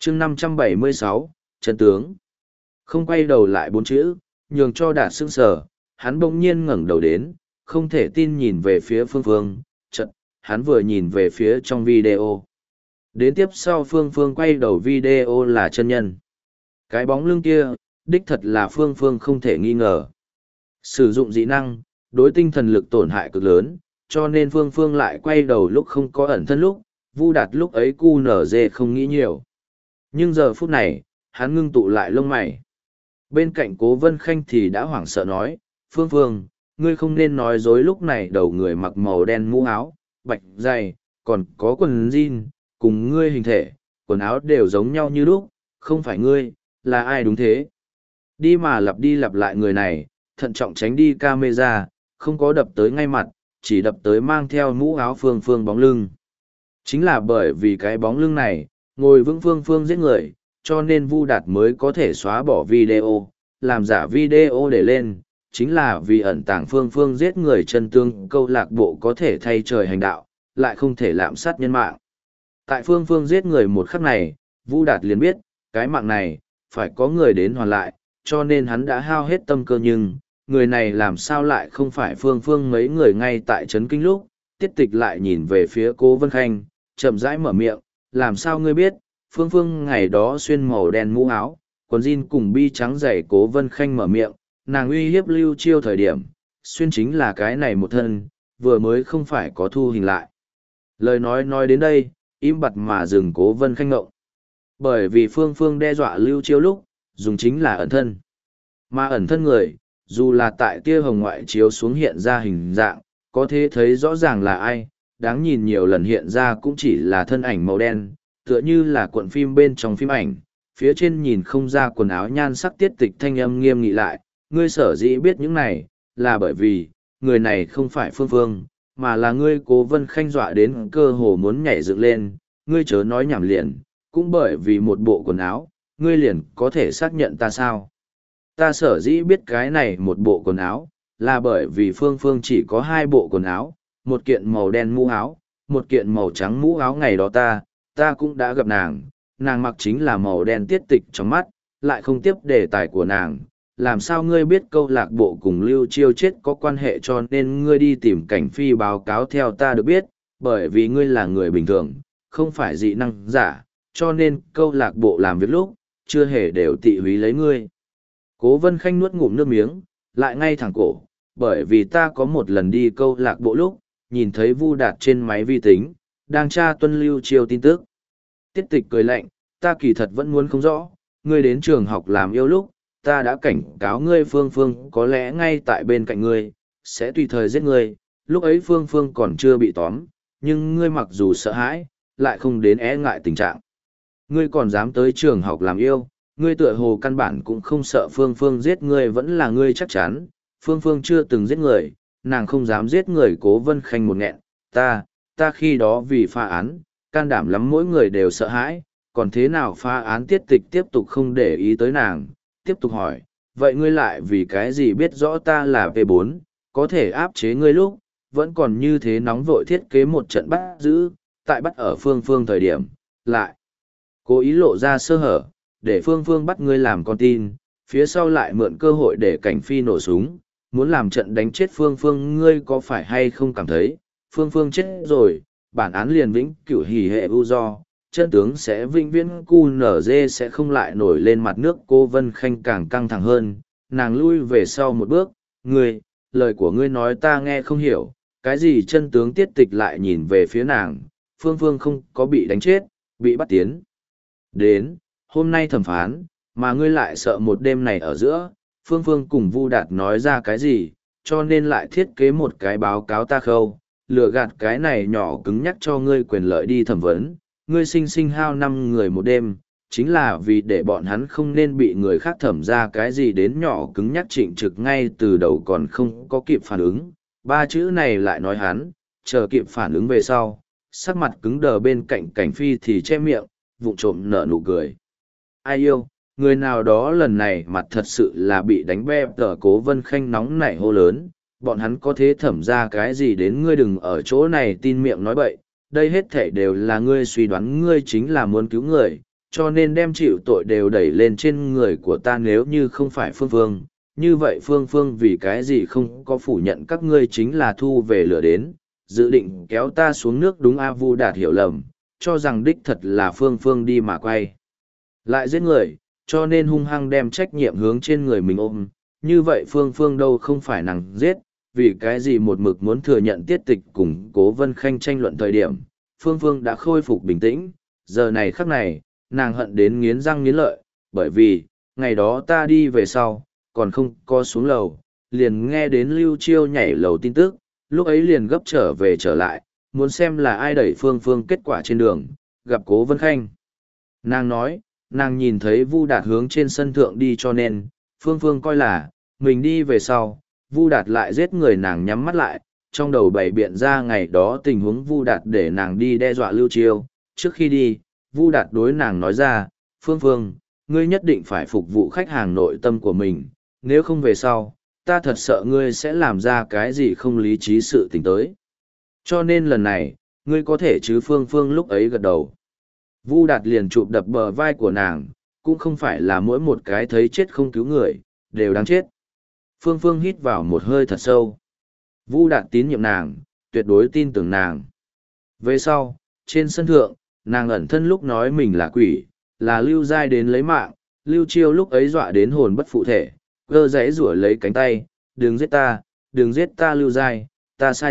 chương 576, chân tướng. Không quay đầu lại bốn chữ, nhường cho Đạt sững sờ, hắn bỗng nhiên ngẩng đầu đến, không thể tin nhìn về phía Phương Phương, chợt, hắn vừa nhìn về phía trong video. Đến tiếp sau Phương Phương quay đầu video là chân nhân. Cái bóng lưng kia, đích thật là Phương Phương không thể nghi ngờ. Sử dụng dị năng, đối tinh thần lực tổn hại cực lớn, cho nên Phương Phương lại quay đầu lúc không có ẩn thân lúc, Vu Đạt lúc ấy cu nở dê không nghĩ nhiều. Nhưng giờ phút này, hắn ngưng tụ lại lông mày. Bên cạnh Cố Vân Khanh thì đã hoảng sợ nói, Phương Phương, ngươi không nên nói dối, lúc này đầu người mặc màu đen mũ áo, bạch dày, còn có quần jean, cùng ngươi hình thể, quần áo đều giống nhau như lúc, không phải ngươi, là ai đúng thế? Đi mà lặp đi lặp lại người này, thận trọng tránh đi camera, không có đập tới ngay mặt, chỉ đập tới mang theo mũ áo Phương Phương bóng lưng. Chính là bởi vì cái bóng lưng này, ngồi vững Phương Phương giết người, cho nên Vu Đạt mới có thể xóa bỏ video, làm giả video để lên, chính là vì ẩn tàng Phương Phương giết người chân tương câu lạc bộ có thể thay trời hành đạo, lại không thể lạm sát nhân mạng. Tại Phương Phương giết người một khắc này, Vu Đạt liền biết, cái mạng này, phải có người đến hoàn lại, cho nên hắn đã hao hết tâm cơ, nhưng người này làm sao lại không phải Phương Phương. Mấy người ngay tại trấn kinh lúc, Tiết Tịch lại nhìn về phía Cố Vân Khanh, chậm rãi mở miệng, làm sao ngươi biết, Phương Phương ngày đó xuyên màu đen mũ áo, quần jean cùng bi trắng dày. Cố Vân Khanh mở miệng, nàng uy hiếp Lưu Chiêu thời điểm, xuyên chính là cái này một thân, vừa mới không phải có thu hình lại. Lời nói đến đây, im bặt mà dừng. Cố Vân Khanh ngộng. Bởi vì Phương Phương đe dọa Lưu Chiêu lúc, dùng chính là ẩn thân. Mà ẩn thân người, dù là tại tia hồng ngoại chiếu xuống hiện ra hình dạng, có thể thấy rõ ràng là ai, đáng nhìn nhiều lần hiện ra cũng chỉ là thân ảnh màu đen, tựa như là cuộn phim bên trong phim ảnh, phía trên nhìn không ra quần áo nhan sắc. Tiết Tịch thanh âm nghiêm nghị lại, ngươi sở dĩ biết những này, là bởi vì, người này không phải Phương Phương, mà là ngươi. Cố Vân Khanh dọa đến cơ hồ muốn nhảy dựng lên, ngươi chớ nói nhảm liền, cũng bởi vì một bộ quần áo, ngươi liền có thể xác nhận ta sao? Ta sở dĩ biết cái này một bộ quần áo, là bởi vì Phương Phương chỉ có hai bộ quần áo, một kiện màu đen mũ áo, một kiện màu trắng mũ áo. Ngày đó ta cũng đã gặp nàng, nàng mặc chính là màu đen. Tiết Tịch trong mắt, lại không tiếp đề tài của nàng. Làm sao ngươi biết câu lạc bộ cùng Lưu Chiêu chết có quan hệ, cho nên ngươi đi tìm Cảnh Phi báo cáo? Theo ta được biết, bởi vì ngươi là người bình thường, không phải dị năng giả, cho nên câu lạc bộ làm việc lúc, chưa hề đều tị húy lấy ngươi. Cố Vân Khanh nuốt ngụm nước miếng, lại ngay thẳng cổ, bởi vì ta có một lần đi câu lạc bộ lúc, nhìn thấy Vu Đạt trên máy vi tính, đang tra tuân Lưu Chiêu tin tức. Tiết Tịch cười lạnh, ta kỳ thật vẫn muốn không rõ, ngươi đến trường học làm yêu lúc, ta đã cảnh cáo ngươi Phương Phương có lẽ ngay tại bên cạnh ngươi, sẽ tùy thời giết ngươi, lúc ấy Phương Phương còn chưa bị tóm, nhưng ngươi mặc dù sợ hãi, lại không đến e ngại tình trạng. Ngươi còn dám tới trường học làm yêu, ngươi tựa hồ căn bản cũng không sợ Phương Phương giết ngươi. Vẫn là ngươi chắc chắn, Phương Phương chưa từng giết người, nàng không dám giết người. Cố Vân Khanh một nghẹn, ta khi đó vì phá án, can đảm lắm, mỗi người đều sợ hãi, còn thế nào phá án? Tiết Tịch tiếp tục không để ý tới nàng, tiếp tục hỏi, vậy ngươi lại vì cái gì biết rõ ta là V4, có thể áp chế ngươi lúc, vẫn còn như thế nóng vội thiết kế một trận bắt giữ, tại bắt ở Phương Phương thời điểm, lại cố ý lộ ra sơ hở, để Phương Phương bắt ngươi làm con tin, phía sau lại mượn cơ hội để Cảnh Phi nổ súng, muốn làm trận đánh chết Phương Phương. Ngươi có phải hay không cảm thấy, Phương Phương chết rồi, bản án liền vĩnh cửu hỉ hệ u do, chân tướng sẽ vĩnh viễn cu nở dê sẽ không lại nổi lên mặt nước? Cô Vân Khanh càng căng thẳng hơn, nàng lui về sau một bước, ngươi, lời của ngươi nói ta nghe không hiểu, cái gì chân tướng? Tiết Tịch lại nhìn về phía nàng, Phương Phương không có bị đánh chết, bị bắt tiến đến, hôm nay thẩm phán, mà ngươi lại sợ một đêm này ở giữa, Phương Phương cùng Vu Đạt nói ra cái gì, cho nên lại thiết kế một cái báo cáo ta khâu, lừa gạt cái này nhỏ cứng nhắc cho ngươi quyền lợi đi thẩm vấn. Ngươi sinh sinh hao 5 người một đêm, chính là vì để bọn hắn không nên bị người khác thẩm ra cái gì đến. Nhỏ cứng nhắc Trịnh Trực ngay từ đầu còn không có kịp phản ứng, 3 chữ này lại nói hắn, chờ kịp phản ứng về sau, sắc mặt cứng đờ. Bên cạnh Cảnh Phi thì che miệng, vụng trộm nở nụ cười. Ai yêu, người nào đó lần này mặt thật sự là bị đánh be tờ. Cố Vân Khanh nóng nảy hô lớn, bọn hắn có thế thẩm ra cái gì đến? Ngươi đừng ở chỗ này tin miệng nói bậy, đây hết thể đều là ngươi suy đoán, ngươi chính là muốn cứu người, cho nên đem chịu tội đều đẩy lên trên người của ta nếu như không phải Phương Phương. Như vậy Phương Phương vì cái gì không có phủ nhận các ngươi chính là thu về lửa đến, dự định kéo ta xuống nước đúng a Vu Đạt hiểu lầm, cho rằng đích thật là Phương Phương đi mà quay lại giết người, cho nên hung hăng đem trách nhiệm hướng trên người mình ôm. Như vậy Phương Phương đâu không phải nàng giết, vì cái gì một mực muốn thừa nhận tiết tịch cùng Cố Vân Khanh tranh luận thời điểm, Phương Phương đã khôi phục bình tĩnh, giờ này khắc này, nàng hận đến nghiến răng nghiến lợi, bởi vì, ngày đó ta đi về sau, còn không có xuống lầu, liền nghe đến Lưu Chiêu nhảy lầu tin tức, lúc ấy liền gấp trở về trở lại, muốn xem là ai đẩy Phương Phương kết quả trên đường, gặp Cố Vân Khanh. Nàng nói, nàng nhìn thấy Vu Đạt hướng trên sân thượng đi cho nên, Phương Phương coi là, mình đi về sau, Vu Đạt lại giết người nàng nhắm mắt lại, trong đầu bày biện ra ngày đó tình huống Vu Đạt để nàng đi đe dọa Lưu Chiêu. Trước khi đi, Vu Đạt đối nàng nói ra, Phương Phương, ngươi nhất định phải phục vụ khách hàng nội tâm của mình, nếu không về sau, ta thật sợ ngươi sẽ làm ra cái gì không lý trí sự tình tới. Cho nên lần này, ngươi có thể chứ Phương Phương lúc ấy gật đầu. Vu Đạt liền chụp đập bờ vai của nàng, cũng không phải là mỗi một cái thấy chết không cứu người, đều đáng chết. Phương Phương hít vào một hơi thật sâu. Vu Đạt tín nhiệm nàng, tuyệt đối tin tưởng nàng. Về sau, trên sân thượng, nàng ẩn thân lúc nói mình là quỷ, là Lưu Giai đến lấy mạng, Lưu Chiêu lúc ấy dọa đến hồn bất phụ thể, gơ giãy rủa lấy cánh tay, đừng giết ta Lưu Giai, ta sai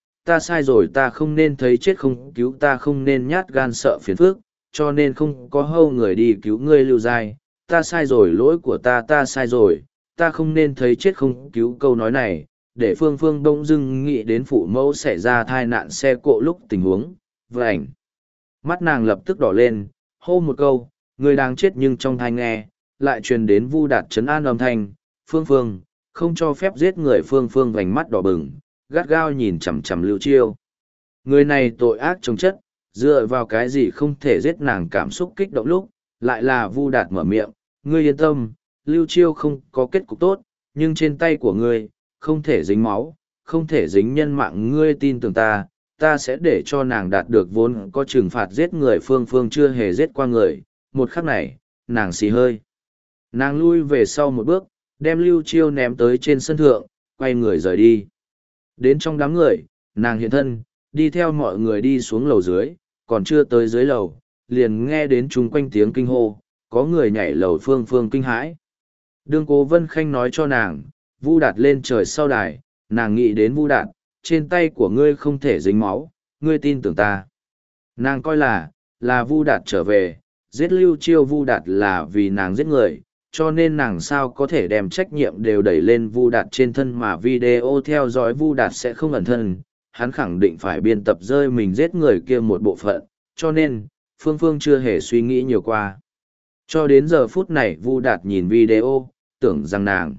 rồi ta không nên thấy chết không cứu ta không nên nhát gan sợ phiền phức, cho nên không có hâu người đi cứu ngươi Lưu Giai, ta sai rồi lỗi của ta sai rồi, ta không nên thấy chết không cứu câu nói này, để Phương Phương đông dưng nghĩ đến phụ mẫu xảy ra tai nạn xe cộ lúc tình huống, vảnh. Mắt nàng lập tức đỏ lên, hô một câu, người đang chết nhưng trong thai nghe, lại truyền đến Vu Đạt trấn an âm thanh, Phương Phương, không cho phép giết người Phương Phương vành mắt đỏ bừng, gắt gao nhìn chằm chằm Lưu Chiêu. Người này tội ác chống chất, dựa vào cái gì không thể giết nàng cảm xúc kích động lúc, lại là Vu Đạt mở miệng, ngươi yên tâm, Lưu Chiêu không có kết cục tốt, nhưng trên tay của ngươi, không thể dính máu, không thể dính nhân mạng ngươi tin tưởng ta sẽ để cho nàng đạt được vốn có trừng phạt giết người Phương Phương chưa hề giết qua người, một khắc này, nàng xì hơi. Nàng lui về sau một bước, đem Lưu Chiêu ném tới trên sân thượng, quay người rời đi. Đến trong đám người, nàng hiện thân, đi theo mọi người đi xuống lầu dưới, còn chưa tới dưới lầu, liền nghe đến chung quanh tiếng kinh hô, có người nhảy lầu Phương Phương kinh hãi. Đương Cố Vân Khanh nói cho nàng, Vu Đạt lên trời sau đài, nàng nghĩ đến Vu Đạt, trên tay của ngươi không thể dính máu, ngươi tin tưởng ta. Nàng coi là Vu Đạt trở về, giết Lưu Chiêu Vu Đạt là vì nàng giết người, cho nên nàng sao có thể đem trách nhiệm đều đẩy lên Vu Đạt trên thân mà video theo dõi Vu Đạt sẽ không ẩn thân, hắn khẳng định phải biên tập rơi mình giết người kia một bộ phận, cho nên, Phương Phương chưa hề suy nghĩ nhiều qua. Cho đến giờ phút này Vu Đạt nhìn video, tưởng rằng nàng,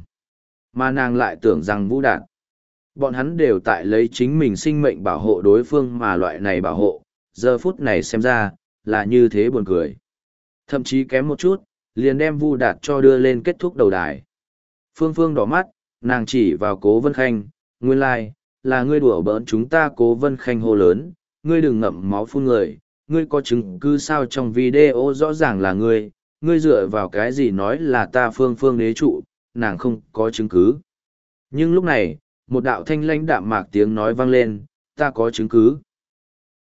mà nàng lại tưởng rằng Vu Đạt. Bọn hắn đều tại lấy chính mình sinh mệnh bảo hộ đối phương mà loại này bảo hộ, giờ phút này xem ra, là như thế buồn cười. Thậm chí kém một chút, liền đem Vu Đạt cho đưa lên kết thúc đầu đài. Phương Phương đỏ mắt, nàng chỉ vào Cố Vân Khanh, nguyên lai, là ngươi đùa bỡn chúng ta. Cố Vân Khanh hô lớn, ngươi đừng ngậm máu phun người, ngươi có chứng cứ sao trong video rõ ràng là ngươi dựa vào cái gì nói là ta Phương Phương đế trụ, nàng không có chứng cứ. Nhưng lúc này, một đạo thanh lãnh đạm mạc tiếng nói vang lên, ta có chứng cứ.